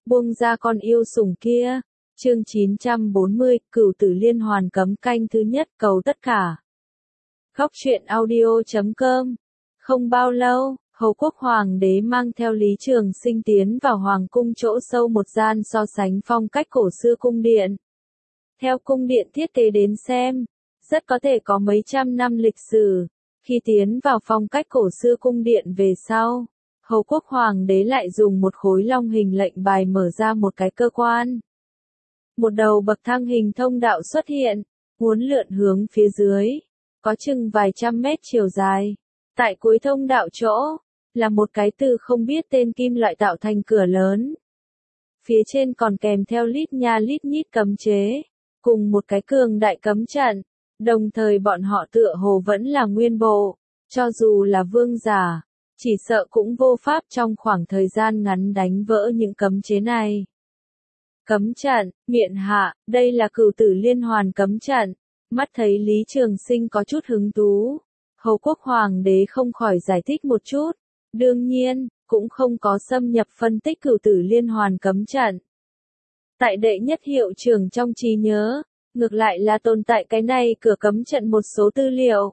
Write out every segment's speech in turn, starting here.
buông ra con yêu sủng kia. Chương 940, Cửu Tử Liên Hoàn cấm canh thứ nhất, cầu tất cả. Góc truyện audio.com. Không bao lâu, Hầu Quốc Hoàng đế mang theo Lý Trường Sinh tiến vào hoàng cung chỗ sâu một gian so sánh phong cách cổ xưa cung điện. Theo cung điện thiết kế đến xem, rất có thể có mấy trăm năm lịch sử. Khi tiến vào phong cách cổ xưa cung điện về sau, Hầu Quốc Hoàng đế lại dùng một khối long hình lệnh bài mở ra một cái cơ quan. Một đầu bậc thang hình thông đạo xuất hiện, uốn lượn hướng phía dưới, có chừng vài trăm mét chiều dài. Tại cuối thông đạo chỗ, là một cái từ không biết tên kim loại tạo thành cửa lớn. Phía trên còn kèm theo lít nha lít nhít cấm chế, cùng một cái cường đại cấm trận, đồng thời bọn họ tựa hồ vẫn là nguyên bộ, cho dù là vương giả, chỉ sợ cũng vô pháp trong khoảng thời gian ngắn đánh vỡ những cấm chế này. Cấm trận, miện hạ, đây là Cửu Tử Liên Hoàn cấm trận. Mắt thấy Lý Trường Sinh có chút hứng thú, Hầu Quốc Hoàng đế không khỏi giải thích một chút. Đương nhiên, cũng không có xâm nhập phân tích Cửu Tử Liên Hoàn cấm trận. Tại đệ nhất hiệu trưởng trong trí nhớ, ngược lại là tồn tại cái này cửa cấm trận một số tư liệu.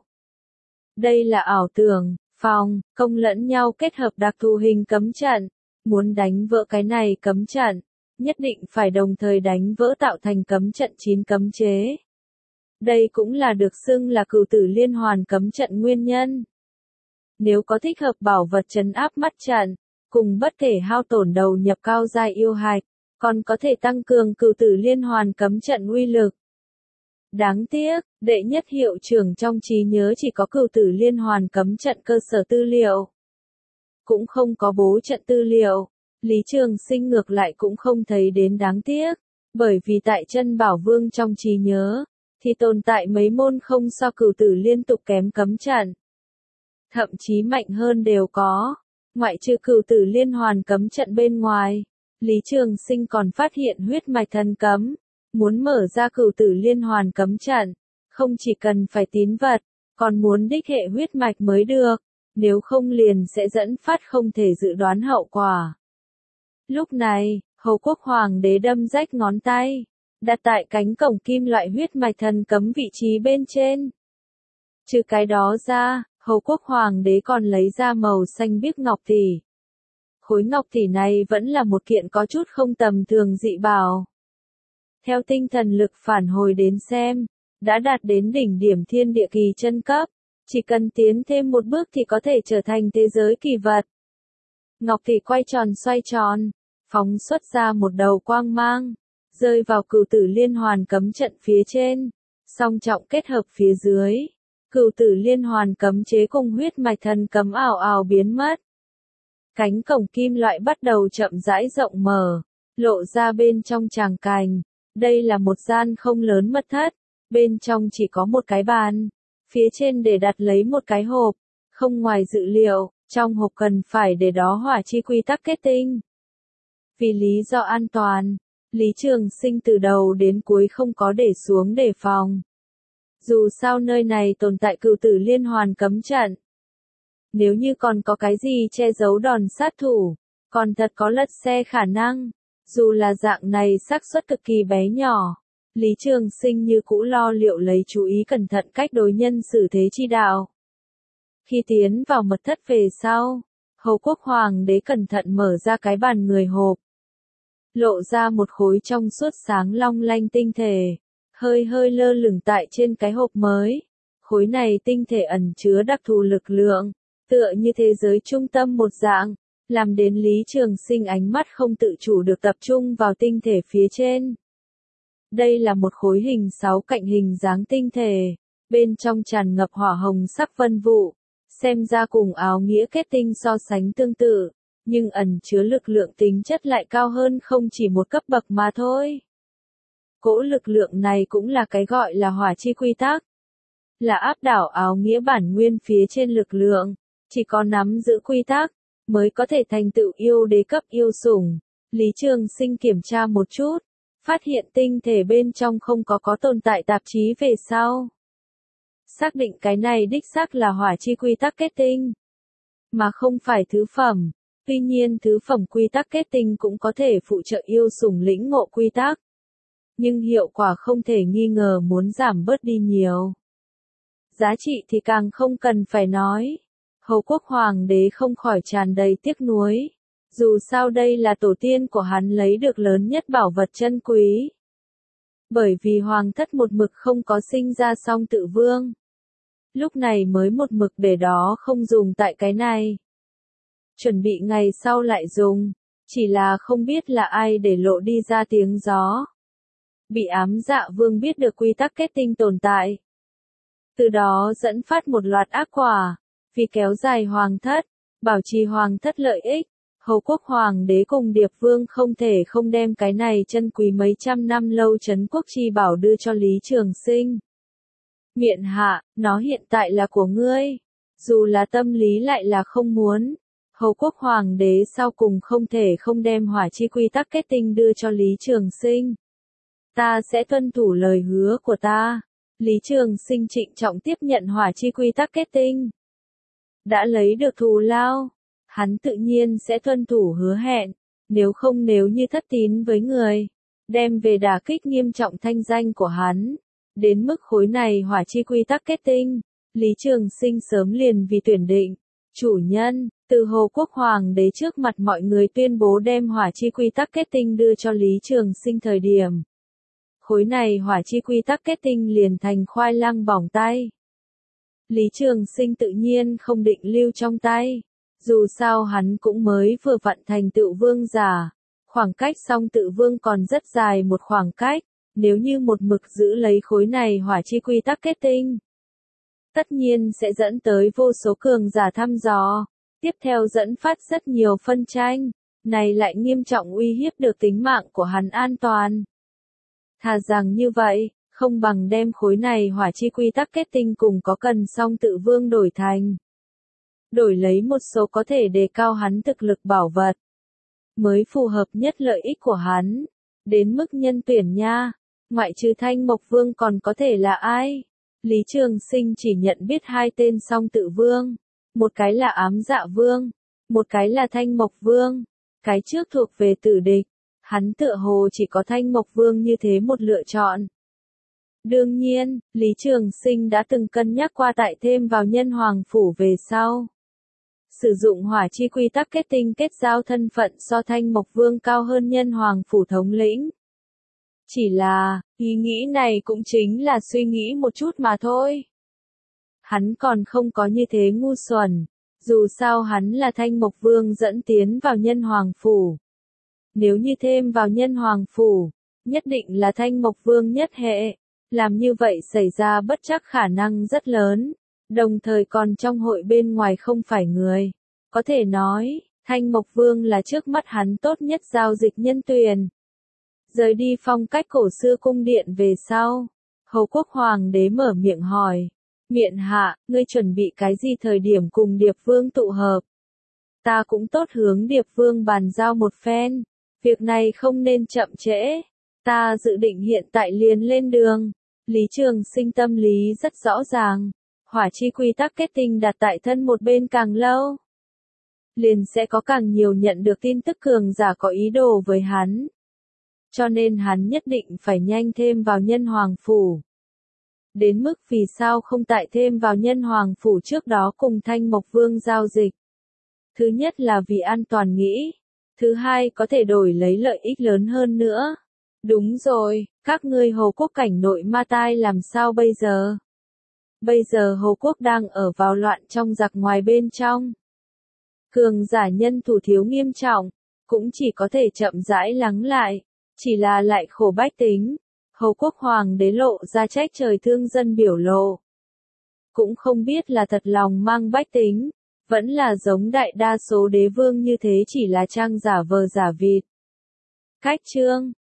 Đây là ảo tưởng, phòng, công lẫn nhau kết hợp đặc thù hình cấm trận. Muốn đánh vỡ cái này cấm trận, nhất định phải đồng thời đánh vỡ tạo thành cấm trận 9 cấm chế. Đây cũng là được xưng là Cửu Tử Liên Hoàn cấm trận nguyên nhân. Nếu có thích hợp bảo vật trấn áp mắt trận, cùng bất kể hao tổn đầu nhập cao giai yêu hạch, còn có thể tăng cường Cửu Tử Liên Hoàn cấm trận uy lực. Đáng tiếc, đệ nhất hiệu trưởng trong trí nhớ chỉ có Cửu Tử Liên Hoàn cấm trận cơ sở tư liệu, cũng không có bố trận tư liệu. Lý Trường Sinh ngược lại cũng không thấy đến đáng tiếc, bởi vì tại Chân Bảo Vương trong trí nhớ, thì tồn tại mấy môn không so Cửu Tử liên tục kém cấm trận. Thậm chí mạnh hơn đều có, ngoại trừ Cửu Tử Liên Hoàn cấm trận bên ngoài, Lý Trường Sinh còn phát hiện huyết mạch thần cấm. Muốn mở ra Cửu Tử Liên Hoàn cấm trận, không chỉ cần phải tín vật, còn muốn đích hệ huyết mạch mới được, nếu không liền sẽ dẫn phát không thể dự đoán hậu quả. Lúc này, Hầu Quốc Hoàng đế đâm rách ngón tay, đặt tại cánh cổng kim loại huyết mạch thần cấm vị trí bên trên. Trừ cái đó ra, Hầu Quốc Hoàng đế còn lấy ra màu xanh biếc ngọc tỷ. Khối ngọc tỷ này vẫn là một kiện có chút không tầm thường dị bảo. Theo tinh thần lực phản hồi đến xem, đã đạt đến đỉnh điểm thiên địa kỳ chân cấp, chỉ cần tiến thêm một bước thì có thể trở thành thế giới kỳ vật. Ngọc tỷ quay tròn xoay tròn, phóng xuất ra một đầu quang mang, rơi vào Cửu Tử Liên Hoàn cấm trận phía trên, song trọng kết hợp phía dưới. Cửu Tử Liên Hoàn cấm chế cùng huyết mạch thần cấm ảo ảo biến mất. Cánh cổng kim loại bắt đầu chậm rãi rộng mở, lộ ra bên trong tràng cảnh. Đây là một gian không lớn mật thất, bên trong chỉ có một cái bàn, phía trên để đặt lấy một cái hộp, không ngoài dự liệu, trong hộp cần phải để đó hỏa chi quy tắc kết tinh. Vì lý do an toàn, Lý Trường Sinh từ đầu đến cuối không có để xuống đề phòng. Dù sao nơi này tồn tại Cửu Tử Liên Hoàn cấm trận. Nếu như còn có cái gì che giấu đòn sát thủ, còn thật có lật xe khả năng. Dù là dạng này xác suất cực kỳ bé nhỏ, Lý Trường Sinh như cũ lo liệu lấy chú ý cẩn thận cách đối nhân xử thế chi đạo. Khi tiến vào mật thất về sau, Hầu Quốc Hoàng đế cẩn thận mở ra cái bàn người hộp. Lộ ra một khối trong suốt sáng long lanh tinh thể, hơi hơi lơ lửng tại trên cái hộp mới. Khối này tinh thể ẩn chứa đặc thù lực lượng, tựa như thế giới trung tâm một dạng. Làm đến Lý Trường Sinh ánh mắt không tự chủ được tập trung vào tinh thể phía trên. Đây là một khối hình 6 cạnh hình dáng tinh thể, bên trong tràn ngập hỏa hồng sắc vân vụ, xem ra cùng áo nghĩa kết tinh so sánh tương tự, nhưng ẩn chứa lực lượng tính chất lại cao hơn không chỉ một cấp bậc mà thôi. Cỗ lực lượng này cũng là cái gọi là hỏa chi quy tắc, là áp đảo áo nghĩa bản nguyên phía trên lực lượng, chỉ có nắm giữ quy tắc mới có thể thành tựu yêu đế cấp yêu sủng. Lý Trường Sinh kiểm tra một chút, phát hiện tinh thể bên trong không có tồn tại tạp chí về sau. Xác định cái này đích xác là hỏa chi quy tắc kết tinh, mà không phải thứ phẩm. Tuy nhiên thứ phẩm quy tắc kết tinh cũng có thể phụ trợ yêu sủng lĩnh ngộ quy tắc. Nhưng hiệu quả không thể nghi ngờ muốn giảm bớt đi nhiều. Giá trị thì càng không cần phải nói. Hầu quốc hoàng đế không khỏi tràn đầy tiếc nuối. Dù sao đây là tổ tiên của hắn lấy được lớn nhất bảo vật chân quý. Bởi vì hoàng thất một mực không có sinh ra song tự vương. Lúc này mới một mực để đó không dùng tại cái này. Chuẩn bị ngày sau lại dùng. Chỉ là không biết là ai để lộ đi ra tiếng gió. Bị ám dạ vương biết được quy tắc kết tinh tồn tại. Từ đó dẫn phát một loạt ác quả. Vì kéo dài hoàng thất, bảo trì hoàng thất lợi ích. Hầu quốc hoàng đế cùng Điệp Vương không thể không đem cái này chân quý mấy trăm năm lâu trấn quốc chi bảo đưa cho Lý Trường Sinh. Miện hạ, nó hiện tại là của ngươi. Dù là tâm lý lại là không muốn. Hầu quốc hoàng đế sau cùng không thể không đem hỏa chi quy tắc kết tinh đưa cho Lý Trường Sinh. Ta sẽ tuân thủ lời hứa của ta. Lý Trường Sinh trịnh trọng tiếp nhận hỏa chi quy tắc kết tinh. Đã lấy được thù lao. Hắn tự nhiên sẽ tuân thủ hứa hẹn, nếu như thất tín với người, đem về đả kích nghiêm trọng thanh danh của hắn. Đến mức khối này hỏa chi quy tắc kết tinh, Lý Trường Sinh sớm liền vì tuyển định, chủ nhân, từ Hồ Quốc Hoàng đế trước mặt mọi người tuyên bố đem hỏa chi quy tắc kết tinh đưa cho Lý Trường Sinh thời điểm. Khối này hỏa chi quy tắc kết tinh liền thành khoai lang bỏng tay. Lý Trường Sinh tự nhiên không định lưu trong tay. Dù sao hắn cũng mới vừa vặn thành tựu vương giả, khoảng cách song tự vương còn rất dài một khoảng cách, nếu như một mực giữ lấy khối này hỏa chi quy tắc kết tinh. Tất nhiên sẽ dẫn tới vô số cường giả thăm dò, tiếp theo dẫn phát rất nhiều phân tranh, này lại nghiêm trọng uy hiếp được tính mạng của hắn an toàn. Thà rằng như vậy, không bằng đem khối này hỏa chi quy tắc kết tinh cùng có cần song tự vương đổi thành. Đổi lấy một số có thể đề cao hắn thực lực bảo vật. Mới phù hợp nhất lợi ích của hắn. Đến mức nhân tuyển nha. Ngoại trừ Thanh Mộc Vương còn có thể là ai? Lý Trường Sinh chỉ nhận biết hai tên song tự vương. Một cái là Ám Dạ Vương. Một cái là Thanh Mộc Vương. Cái trước thuộc về tử địch. Hắn tựa hồ chỉ có Thanh Mộc Vương như thế một lựa chọn. Đương nhiên, Lý Trường Sinh đã từng cân nhắc qua tại thêm vào Nhân Hoàng Phủ về sau. Sử dụng hỏa chi quy tắc kết tinh kết giao thân phận so Thanh Mộc Vương cao hơn Nhân Hoàng Phủ thống lĩnh. Chỉ là, ý nghĩ này cũng chính là suy nghĩ một chút mà thôi. Hắn còn không có như thế ngu xuẩn. Dù sao hắn là Thanh Mộc Vương dẫn tiến vào Nhân Hoàng Phủ. Nếu như thêm vào Nhân Hoàng Phủ, nhất định là Thanh Mộc Vương nhất hệ. Làm như vậy xảy ra bất trắc khả năng rất lớn. Đồng thời còn trong hội bên ngoài không phải người. Có thể nói, Thanh Mộc Vương là trước mắt hắn tốt nhất giao dịch nhân tuyển. Rời đi phong cách cổ xưa cung điện về sau. Hầu quốc hoàng đế mở miệng hỏi. Miện hạ, ngươi chuẩn bị cái gì thời điểm cùng Điệp Vương tụ hợp? Ta cũng tốt hướng Điệp Vương bàn giao một phen. Việc này không nên chậm trễ. Ta dự định hiện tại liền lên đường. Lý Trường Sinh tâm lý rất rõ ràng. Hỏa chi quy tắc kết tinh đặt tại thân một bên càng lâu, liền sẽ có càng nhiều nhận được tin tức cường giả có ý đồ với hắn. Cho nên hắn nhất định phải nhanh thêm vào Nhân Hoàng Phủ. Đến mức vì sao không tại thêm vào Nhân Hoàng Phủ trước đó cùng Thanh Mộc Vương giao dịch. Thứ nhất là vì an toàn nghĩ. Thứ hai có thể đổi lấy lợi ích lớn hơn nữa. Đúng rồi, các ngươi Hồ Quốc cảnh nội ma tai làm sao bây giờ? Bây giờ Hồ Quốc đang ở vào loạn trong giặc ngoài bên trong. Cường giả nhân thủ thiếu nghiêm trọng, cũng chỉ có thể chậm rãi lắng lại, chỉ là lại khổ bách tính. Hồ Quốc hoàng đế lộ ra trách trời thương dân biểu lộ. Cũng không biết là thật lòng mang bách tính, vẫn là giống đại đa số đế vương như thế chỉ là trang giả vờ giả vịt. Cách chương